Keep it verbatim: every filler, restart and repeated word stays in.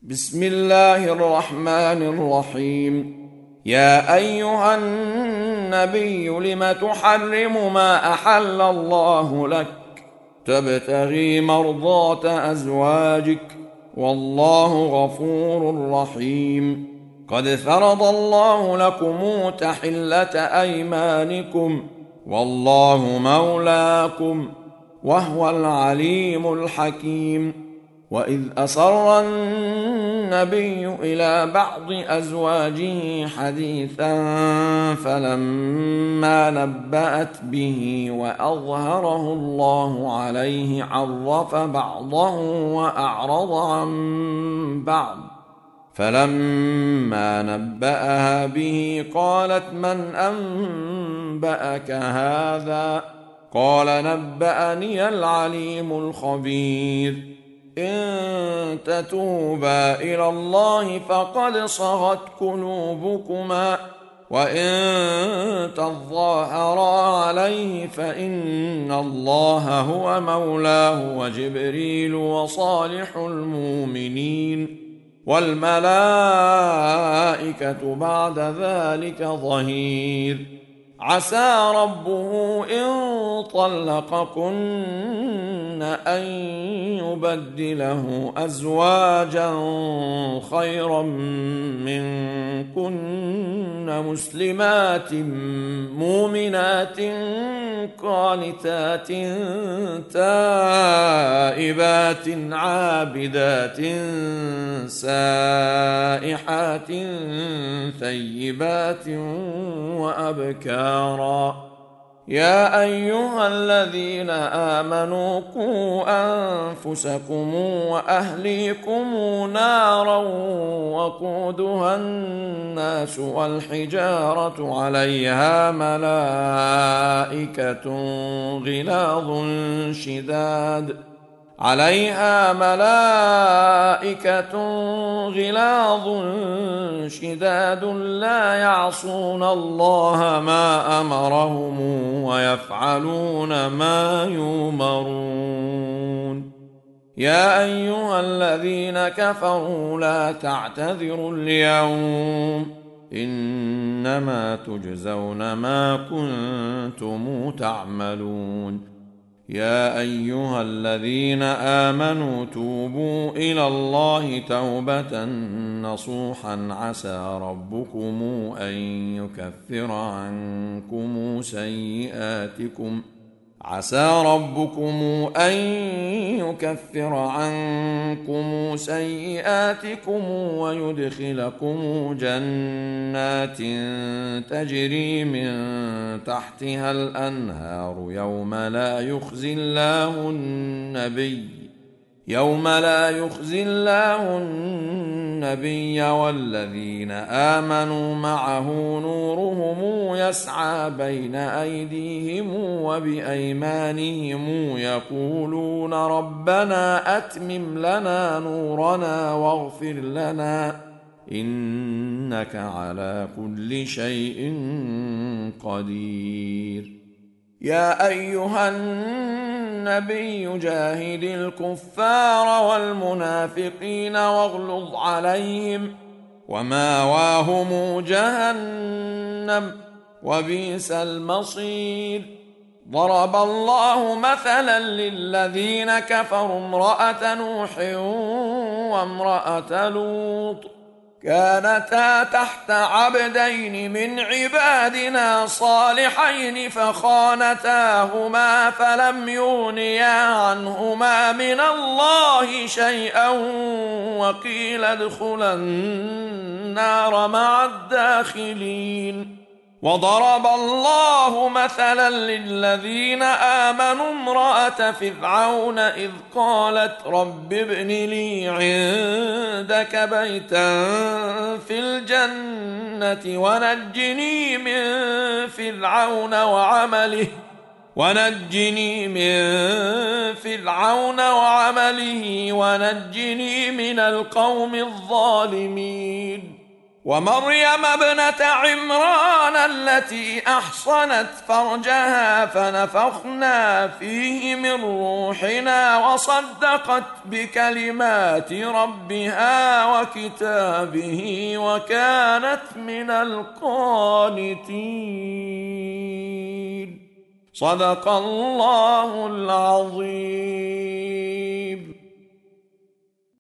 بسم الله الرحمن الرحيم. يا أيها النبي لم تحرم ما أحل الله لك تبتغي مرضات أزواجك والله غفور رحيم. قد فرض الله لكم تحلة أيمانكم والله مولاكم وهو العليم الحكيم. وإذ أسر النبي إلى بعض أزواجه حديثا فلما نبأت به وأظهره الله عليه عرف بعضه وأعرض عن بعض، فلما نبأها به قالت من أنبأك هذا؟ قال نبأني العليم الخبير. إن تتوبا إلى الله فقد صغت قلوبكما وإن تظاهرا عليه فإن الله هو مولاه وجبريل وصالح المؤمنين والملائكة بعد ذلك ظهير. عسى ربه إن طلقكن أن يبدله أزواجا خيرا منكن مسلمات مؤمنات قانتات تائبات عابدات سائحات ثيبات وأبكارا. يا أيها الذين آمنوا قوا أنفسكم وأهليكم نارا وقودها الناس والحجارة عليها ملائكة غلاظ شداد عليها ملائكة غلاظ شداد لا يعصون الله ما أمرهم ويفعلون ما يؤمرون. يا أيها الذين كفروا لا تعتذروا اليوم إنما تجزون ما كنتم تعملون. يا أيها الذين آمنوا توبوا إلى الله توبة نصوحا عسى ربكم أن يكفر عنكم سيئاتكم عسى ربكم أن يكفر عنكم سيئاتكم ويدخلكم جنات تجري من تحتها الأنهار يوم لا يخزي الله النبي يوم لا يخزي الله النبي والذين آمنوا معه نورهم يسعى بين أيديهم وبأيمانهم يقولون ربنا أتمم لنا نورنا واغفر لنا إنك على كل شيء قدير. يا أيها النبي جاهد الكفار والمنافقين واغلظ عليهم وماواهم جهنم وبئس المصير. ضرب الله مثلا للذين كفروا امرأة نوح وامرأة لوط كانتا تحت عبدين من عبادنا صالحين فخانتاهما فلم يغنيا عنهما من الله شيئا وقيل ادخلا النار مع الداخلين. وضرب الله مثلا للذين آمنوا امرأة فرعون إذ قالت رب ابن لي عندك بيتا في الجنة ونجني من فرعون وعمله ونجني من فرعون وعمله ونجني من القوم الظالمين. ومريم ابنة عمران التي أحصنت فرجها فنفخنا فيه من روحنا وصدقت بكلمات ربها وكتابه وكانت من القانتين. صدق الله العظيم.